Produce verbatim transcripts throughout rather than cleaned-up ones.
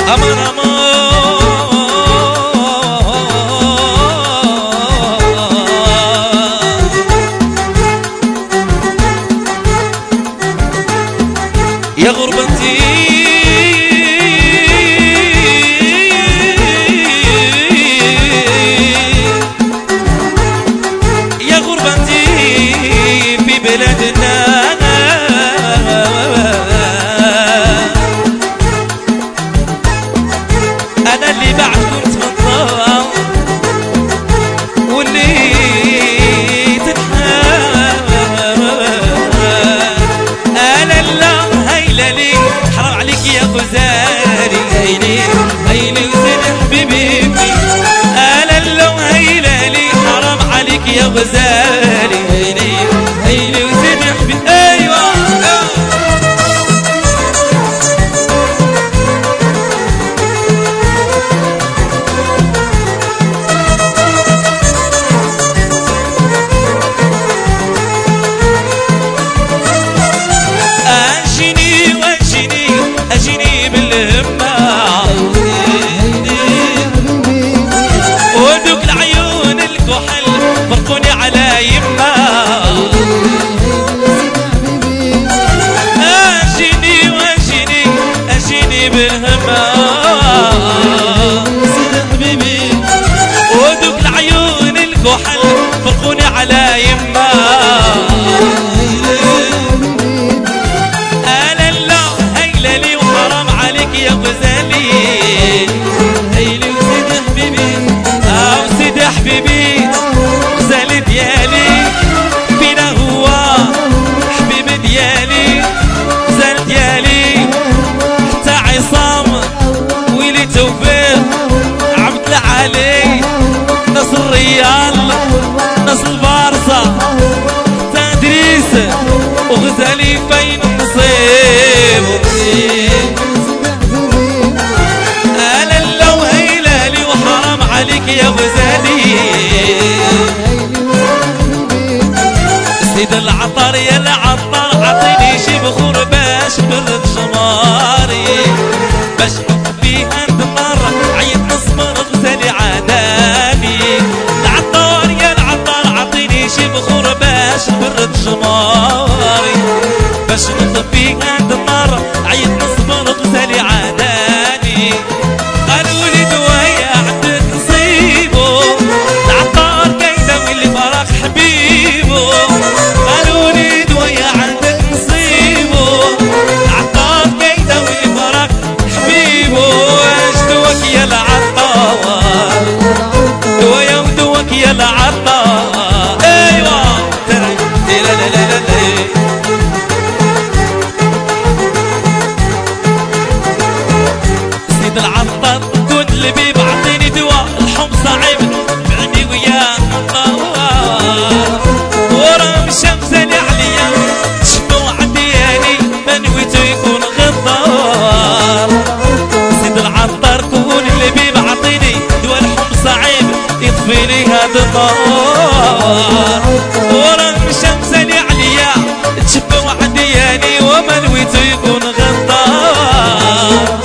أمان أمان يا غربتي يا غربتي في بلادنا أنا اللي بعدكم تفضل واللي تتحمل أنا لا هيلا لي حرام عليك يا غزالي هيلي هيلي وزين حبيبي أنا لا هيلا لي حرام عليك يا غزالي هيلي هيلي وزين حبيبي أيوة أجيني بالهمة ودوك العيون الكحل فرقوني على يمة أجيني وأجيني أجيني بالهمة ودوك العيون الكحل فرقوني على يمة يا غزالي هيلي وسيدي حبيبي اه وسيدي حبيبي غزالي ديالي فينا هو حبيبي ديالي غزال ديالي حتى عصام ويلي توفيق عبد العالي ناس الريال ناس البارصة حتى ادريس وغزالي فين النصيب عليك يا غزالي سيد العطار يا العطار عطيني شي بخور باش برد جماري باش فيها النار عيط نصبر غزالي عاناني العطار يا العطار عطيني شي بخور باش برد جماري باش فيها النار عيط نصبر غزالي عاناني قالوا لي دوايا عندك نصيبو العطار كايده واللي فراق حبيبو قالوا لي دوايا عندك نصيبو العطار كايده واللي فراق حبيبو اش دواك يا العطار دوايا ودواك يا العطار ايوا لا لا لا لا سيد العطار كنت اللي بعطيني دواء الحب صعيب بعيني وياه مطار ورا الشمس اللي عليا شفوا عدياني ما نويتو يكون غدار سيد العطار كون اللي بعطيني دواء الحب صعيب يطفي لي هذا النار ورا الشمس اللي عليا شفوا عدياني وما نويتو يكون غدار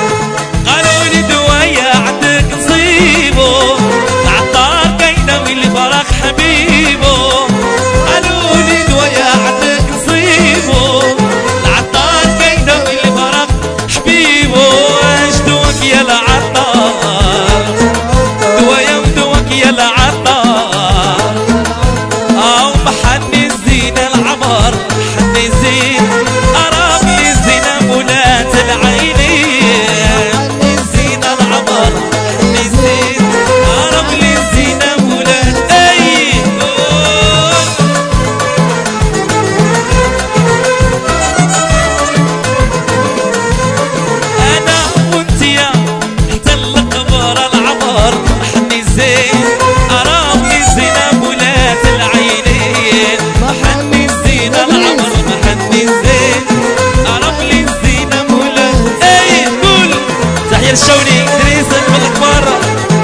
الشوني ادريس من الكبار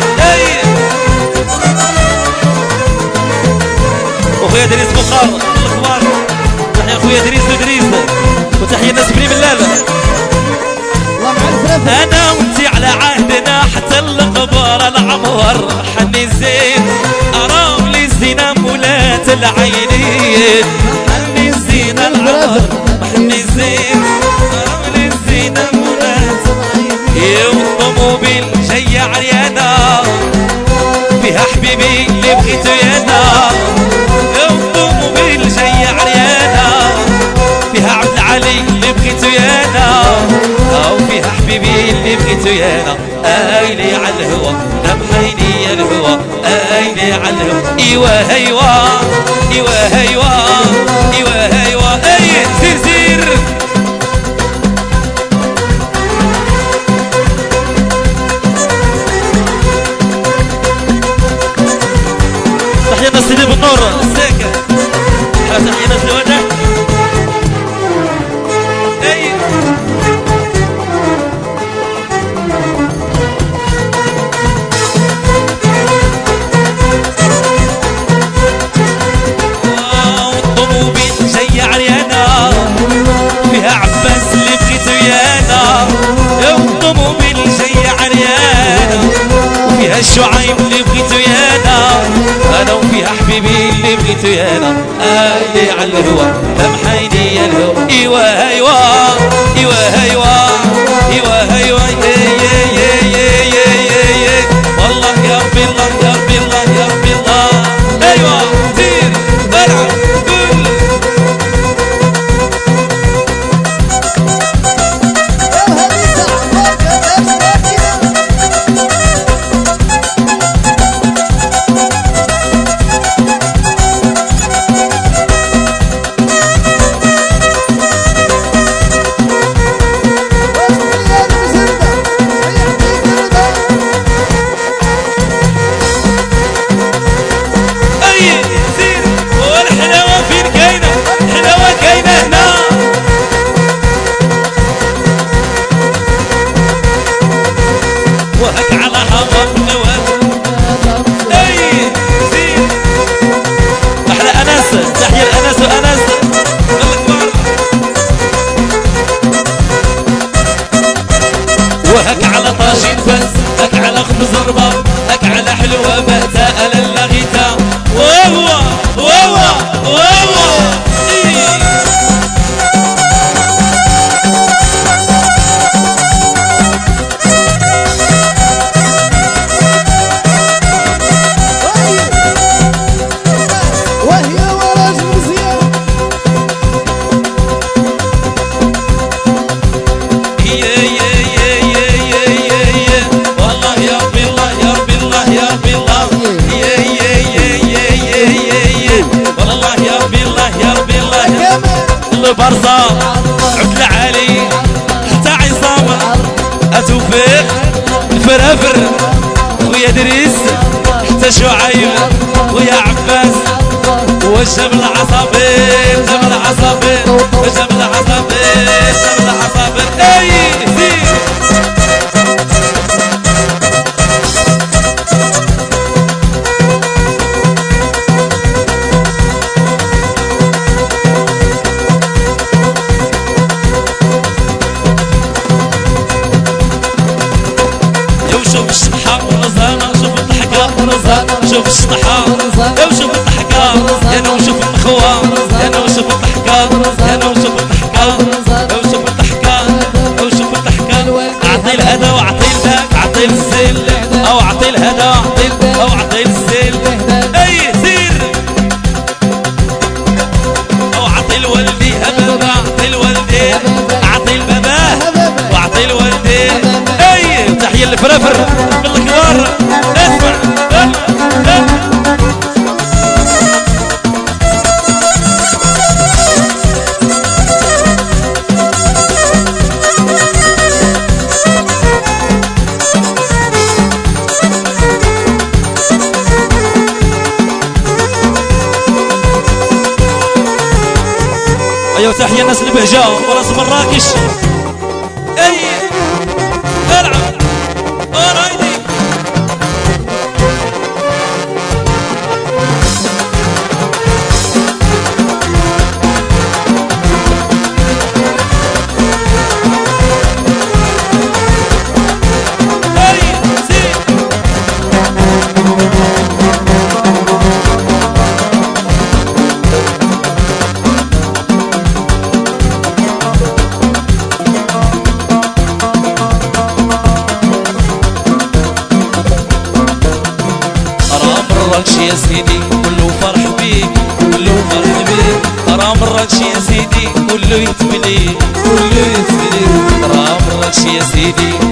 وخويا ادريس بخار من الكبار. تحية خويا ادريس ادريس وتحية الناس بني بلال. انا وانتي العينين محني الزين العمر محني الزين محني الزين المنات والطوموبيل جاية عريانة فيها حبيبي اللي بغيتو يانا والطوموبيل جاية عريانة فيها عبد العلي اللي بغيتو يانا وفيها حبيبي اللي بغيتو يانا ايلي على الهوى نبحيني يا الهوى ايلي على الهوى ايوا هيوا ايوا هيوا ايوا هيوا اي سير سير تحية سيدي بالنور الساكن تحية في الوجه اي فيها عباس اللي بغيتو يانا والطوموبيل جاية عريانة وفيها الشعيب اللي بغيتو يانا انا وفيها حبيبي اللي بغيتو يانا ايلي على الهوى لمحيني يا الهوى ايوا هيوا ايوا هيوا ايوا هيوا والله يا ربي الله يا ربي الله يا ربي الله ايوا سير العب قول وهك على هوا النواب اي زين احلى انس تحية الانس وانس وهك على طاجين فاس هك على خبز رباب هك على حلوة بهتا على اللغيتا وهو وهو وهو برزة عبد العالي حتى عصام توفيق الفرافر ويا دريس حتى شعيب ويا عباس وجاب العصابير جاب العصابير جاب العصابير جاب العصابير اي زين شوف الشطحة يا وشوف الضحكة يا انا وشوف النخوة يا انا وشوف الضحكة يا انا وشوف الضحكة يا وشوف الضحكة يا وشوف الضحكة اعطي الهدى واعطي الذاك اعطي الزل او اعطي الهدى او اعطي الزل اي سير او اعطي الولدي هبابة اعطي الولدي اعطي الباباه واعطي الولدي اي تحية الفرافر بالكبار اسمع ايوه تحية الناس البهجة وراس مراكش اي العب اورايدي يا سيدي كله فرح بيك كله فرح بيك غرام الرقش يا سيدي كله يتبلي كله يتبلي غرام الرقش يا سيدي